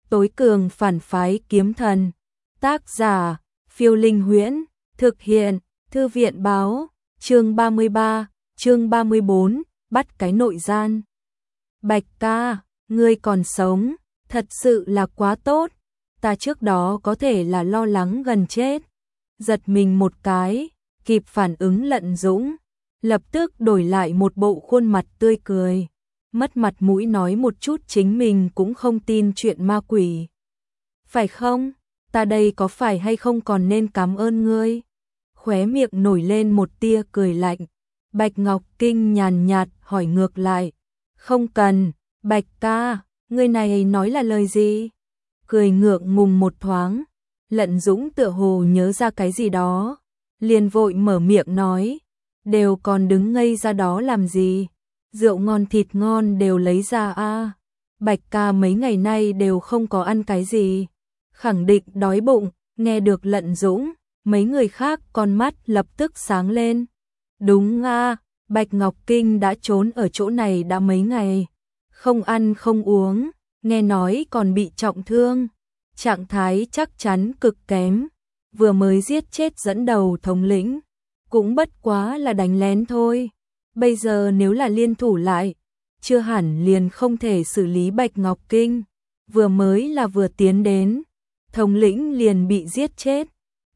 tối cường phản phái kiếm thần. Tác giả, Phiêu Linh Huyễn, thực hiện, Thư viện báo, chương 33, chương 34, bắt cái nội gian. Bạch ca, ngươi còn sống, thật sự là quá tốt, ta trước đó có thể là lo lắng gần chết. Giật mình một cái, kịp phản ứng Lận Dũng, lập tức đổi lại một bộ khuôn mặt tươi cười, mất mặt mũi nói một chút chính mình cũng không tin chuyện ma quỷ. Phải không? Ta đây có phải hay không còn nên cảm ơn ngươi? Khóe miệng nổi lên một tia cười lạnh. Bạch Ngọc Kinh nhàn nhạt hỏi ngược lại. Không cần, Bạch ca, ngươi này nói là lời gì? Cười ngượng ngùng một thoáng. Lận Dũng tựa hồ nhớ ra cái gì đó, liền vội mở miệng nói. Đều còn đứng ngây ra đó làm gì? Rượu ngon thịt ngon đều lấy ra a. Bạch ca mấy ngày nay đều không có ăn cái gì, khẳng định đói bụng. Nghe được Lận Dũng, mấy người khác con mắt lập tức sáng lên. Đúng a, Bạch Ngọc Kinh đã trốn ở chỗ này đã mấy ngày, không ăn không uống, nghe nói còn bị trọng thương, trạng thái chắc chắn cực kém, vừa mới giết chết dẫn đầu thống lĩnh, cũng bất quá là đánh lén thôi. Bây giờ nếu là liên thủ lại, chưa hẳn liền không thể xử lý Bạch Ngọc Kinh. Vừa mới là vừa tiến đến, thống lĩnh liền bị giết chết,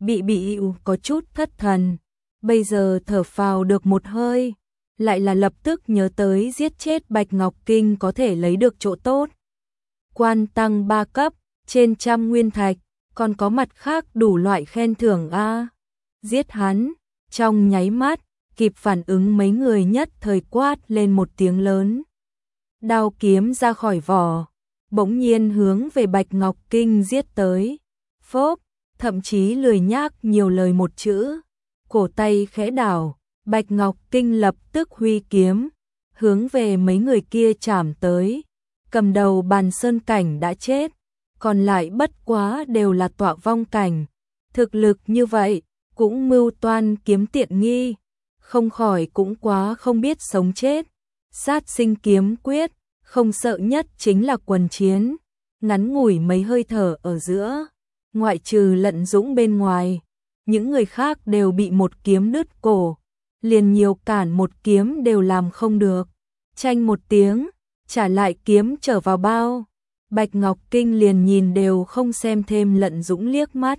bị có chút thất thần. Bây giờ thở phào được một hơi, lại là lập tức nhớ tới giết chết Bạch Ngọc Kinh có thể lấy được chỗ tốt. Quan tăng 3 cấp, trên 100 nguyên thạch, còn có mặt khác đủ loại khen thưởng a. Giết hắn, trong nháy mắt, kịp phản ứng mấy người nhất thời quát lên một tiếng lớn. Đao kiếm ra khỏi vỏ, bỗng nhiên hướng về Bạch Ngọc Kinh giết tới. Phốp, thậm chí lười nhác nhiều lời một chữ. Cổ tay khẽ đảo, Bạch Ngọc Kinh lập tức huy kiếm, hướng về mấy người kia chảm tới. Cầm đầu Bàn Sơn cảnh đã chết, còn lại bất quá đều là tọa vong cảnh. Thực lực như vậy, cũng mưu toan kiếm tiện nghi, không khỏi cũng quá không biết sống chết. Sát sinh kiếm quyết, không sợ nhất chính là quần chiến. Ngắn ngủi mấy hơi thở ở giữa, ngoại trừ Lận Dũng bên ngoài, những người khác đều bị một kiếm đứt cổ, liền nhiều cản một kiếm đều làm không được. Chanh một tiếng, trả lại kiếm trở vào bao. Bạch Ngọc Kinh liền nhìn đều không xem thêm Lận Dũng liếc mắt.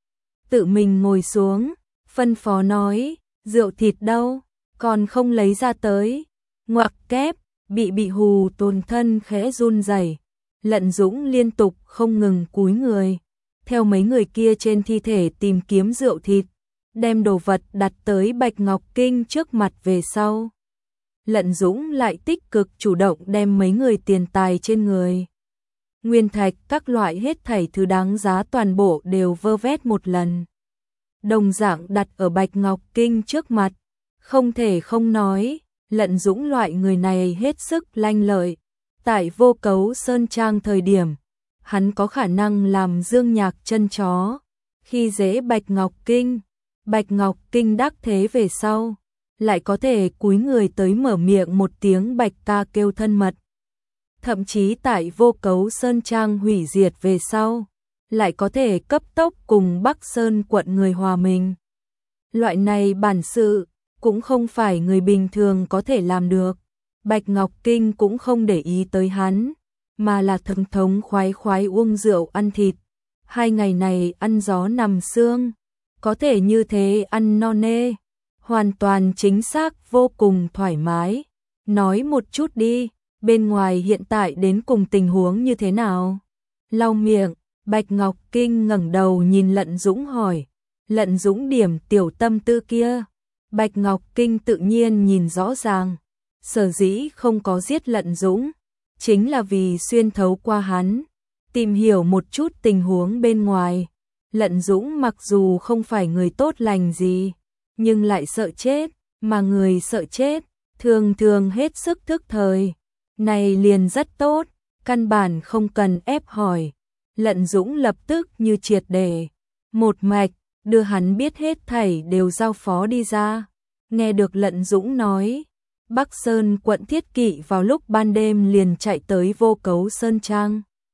Tự mình ngồi xuống, phân phó nói, rượu thịt đâu, còn không lấy ra tới. Ngoặc kép, bị hù tồn thân khẽ run rẩy. Lận Dũng liên tục không ngừng cúi người, theo mấy người kia trên thi thể tìm kiếm rượu thịt, đem đồ vật đặt tới Bạch Ngọc Kinh trước mặt về sau. Lận Dũng lại tích cực chủ động đem mấy người tiền tài trên người, nguyên thạch các loại hết thảy thứ đáng giá toàn bộ đều vơ vét một lần. Đồng dạng đặt ở Bạch Ngọc Kinh trước mặt, không thể không nói, Lận Dũng loại người này hết sức lanh lợi. Tại Vô Cấu Sơn Trang thời điểm, hắn có khả năng làm dương nhạc chân chó, khi dễ Bạch Ngọc Kinh. Bạch Ngọc Kinh đắc thế về sau, lại có thể cúi người tới mở miệng một tiếng Bạch ca kêu thân mật. Thậm chí tại Vô Cấu Sơn Trang hủy diệt về sau, lại có thể cấp tốc cùng Bắc Sơn quận người hòa mình. Loại này bản sự, cũng không phải người bình thường có thể làm được. Bạch Ngọc Kinh cũng không để ý tới hắn, mà là thống thống khoái khoái uống rượu ăn thịt. 2 ngày này ăn gió nằm sương, có thể như thế ăn no nê, hoàn toàn chính xác vô cùng thoải mái. Nói một chút đi, bên ngoài hiện tại đến cùng tình huống như thế nào? Lau miệng, Bạch Ngọc Kinh ngẩng đầu nhìn Lận Dũng hỏi. Lận Dũng điểm tiểu tâm tư kia, Bạch Ngọc Kinh tự nhiên nhìn rõ ràng. Sở dĩ không có giết Lận Dũng, chính là vì xuyên thấu qua hắn, tìm hiểu một chút tình huống bên ngoài. Lận Dũng mặc dù không phải người tốt lành gì, nhưng lại sợ chết, mà người sợ chết, thường thường hết sức thức thời. Này liền rất tốt, căn bản không cần ép hỏi. Lận Dũng lập tức như triệt để, một mạch, đưa hắn biết hết thảy đều giao phó đi ra. Nghe được Lận Dũng nói, Bắc Sơn quận Thiết Kỵ vào lúc ban đêm liền chạy tới Vô Cấu Sơn Trang.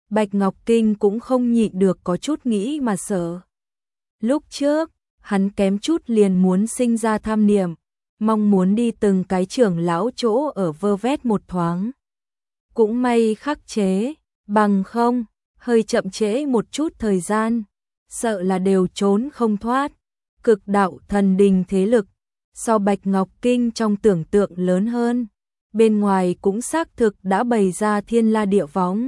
Bạch Ngọc Kinh cũng không nhịn được có chút nghĩ mà sợ. Lúc trước, hắn kém chút liền muốn sinh ra tham niệm, mong muốn đi từng cái trưởng lão chỗ ở vơ vét một thoáng. Cũng may khắc chế, bằng không, hơi chậm trễ một chút thời gian, sợ là đều trốn không thoát. Cực đạo thần đình thế lực, so Bạch Ngọc Kinh trong tưởng tượng lớn hơn, bên ngoài cũng xác thực đã bày ra thiên la địa võng.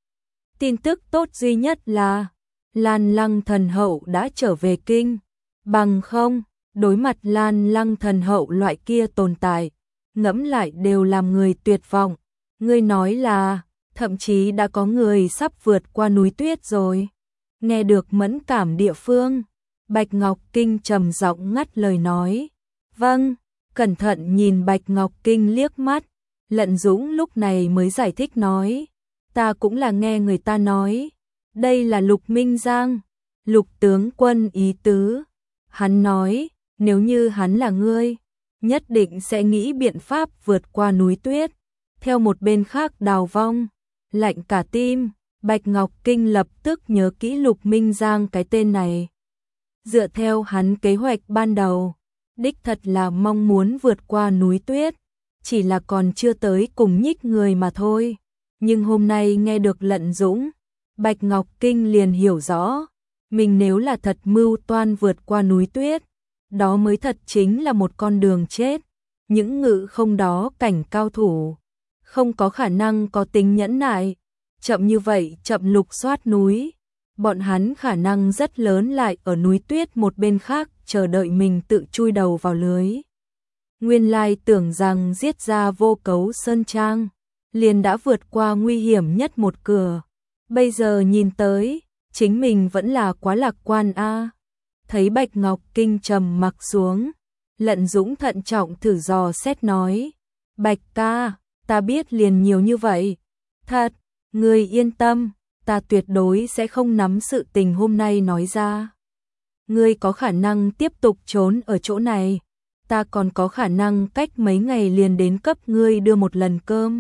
Tin tức tốt duy nhất là Lan Lăng thần hậu đã trở về kinh, bằng không, đối mặt Lan Lăng thần hậu loại kia tồn tại, ngẫm lại đều làm người tuyệt vọng. Ngươi nói là, thậm chí đã có người sắp vượt qua núi tuyết rồi. Nghe được mẫn cảm địa phương, Bạch Ngọc Kinh trầm giọng ngắt lời nói. Vâng, cẩn thận nhìn Bạch Ngọc Kinh liếc mắt, Lận Dũng lúc này mới giải thích nói. Ta cũng là nghe người ta nói, đây là Lục Minh Giang, Lục tướng quân ý tứ. Hắn nói, nếu như hắn là ngươi, nhất định sẽ nghĩ biện pháp vượt qua núi tuyết. Theo một bên khác Đào Vong, lạnh cả tim, Bạch Ngọc Kinh lập tức nhớ kỹ Lục Minh Giang cái tên này. Dựa theo hắn kế hoạch ban đầu, đích thật là mong muốn vượt qua núi tuyết, chỉ là còn chưa tới cùng nhích người mà thôi. Nhưng hôm nay nghe được Lận Dũng, Bạch Ngọc Kinh liền hiểu rõ, mình nếu là thật mưu toan vượt qua núi tuyết, đó mới thật chính là một con đường chết. Những ngự không đó cảnh cao thủ, không có khả năng có tính nhẫn nại, chậm như vậy chậm lục soát núi, bọn hắn khả năng rất lớn lại ở núi tuyết một bên khác chờ đợi mình tự chui đầu vào lưới. Nguyên lai tưởng rằng giết ra Vô Cấu Sơn Trang, liền đã vượt qua nguy hiểm nhất một cửa. Bây giờ nhìn tới, chính mình vẫn là quá lạc quan a. Thấy Bạch Ngọc Kinh trầm mặc xuống, Lận Dũng thận trọng thử dò xét nói. Bạch ca, ta biết liền nhiều như vậy. Thật, ngươi yên tâm, ta tuyệt đối sẽ không nắm sự tình hôm nay nói ra. Ngươi có khả năng tiếp tục trốn ở chỗ này, ta còn có khả năng cách mấy ngày liền đến cấp ngươi đưa một lần cơm.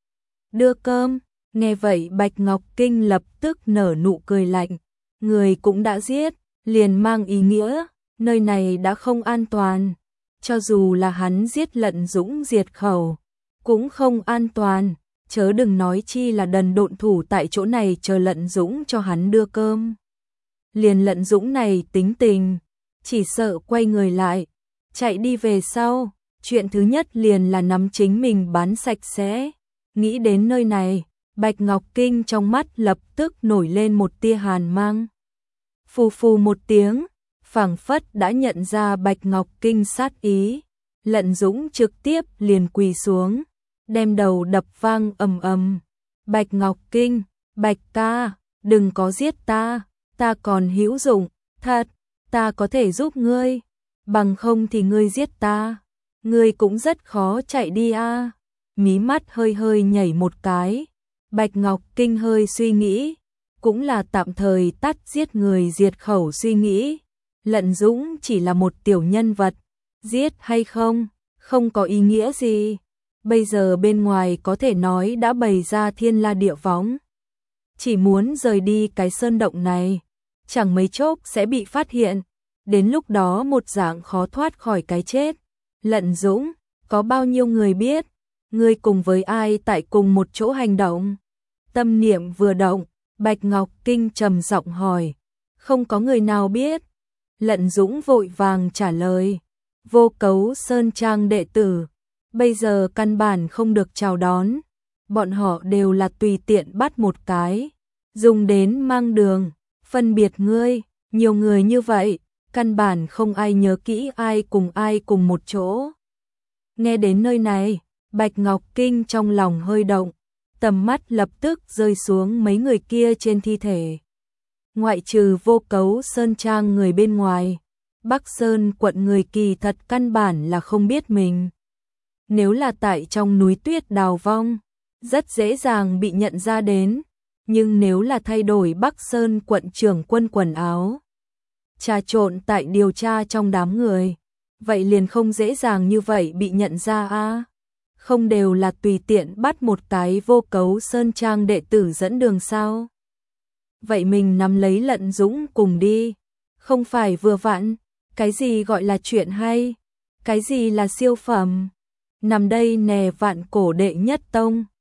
Đưa cơm, nghe vậy Bạch Ngọc Kinh lập tức nở nụ cười lạnh. Người cũng đã giết, liền mang ý nghĩa, nơi này đã không an toàn. Cho dù là hắn giết Lận Dũng diệt khẩu, cũng không an toàn, chớ đừng nói chi là đần độn thủ tại chỗ này chờ Lận Dũng cho hắn đưa cơm. Liền Lận Dũng này tính tình, chỉ sợ quay người lại, chạy đi về sau, chuyện thứ nhất liền là nắm chính mình bán sạch sẽ. Nghĩ đến nơi này, Bạch Ngọc Kinh trong mắt lập tức nổi lên một tia hàn mang. Phù phù một tiếng, phảng phất đã nhận ra Bạch Ngọc Kinh sát ý. Lận Dũng trực tiếp liền quỳ xuống, đem đầu đập vang ầm ầm. Bạch Ngọc Kinh, Bạch ca, đừng có giết ta, ta còn hữu dụng, thật, ta có thể giúp ngươi, bằng không thì ngươi giết ta, ngươi cũng rất khó chạy đi a. Mí mắt hơi hơi nhảy một cái, Bạch Ngọc Kinh hơi suy nghĩ, cũng là tạm thời tắt giết người diệt khẩu suy nghĩ. Lận Dũng chỉ là một tiểu nhân vật, giết hay không, không có ý nghĩa gì. Bây giờ bên ngoài có thể nói đã bày ra thiên la địa võng. Chỉ muốn rời đi cái sơn động này, chẳng mấy chốc sẽ bị phát hiện. Đến lúc đó một dạng khó thoát khỏi cái chết. Lận Dũng, có bao nhiêu người biết, ngươi cùng với ai tại cùng một chỗ hành động? Tâm niệm vừa động, Bạch Ngọc Kinh trầm giọng hỏi. Không có người nào biết. Lận Dũng vội vàng trả lời. Vô Cấu Sơn Trang đệ tử, bây giờ căn bản không được chào đón. Bọn họ đều là tùy tiện bắt một cái, dùng đến mang đường, phân biệt ngươi, nhiều người như vậy, căn bản không ai nhớ kỹ ai cùng một chỗ. Nghe đến nơi này, Bạch Ngọc Kinh trong lòng hơi động, tầm mắt lập tức rơi xuống mấy người kia trên thi thể. Ngoại trừ Vô Cấu Sơn Trang người bên ngoài, Bắc Sơn quận người kỳ thật căn bản là không biết mình. Nếu là tại trong núi tuyết Đào Vong, rất dễ dàng bị nhận ra đến, nhưng nếu là thay đổi Bắc Sơn quận trưởng quân quần áo, trà trộn tại điều tra trong đám người, vậy liền không dễ dàng như vậy bị nhận ra a. Không đều là tùy tiện bắt một cái Vô Cấu Sơn Trang đệ tử dẫn đường sao? vậy mình nắm lấy Lận Dũng cùng đi. Không phải vừa vặn, cái gì gọi là chuyện hay, cái gì là siêu phẩm. Nằm đây nè vạn cổ đệ nhất tông.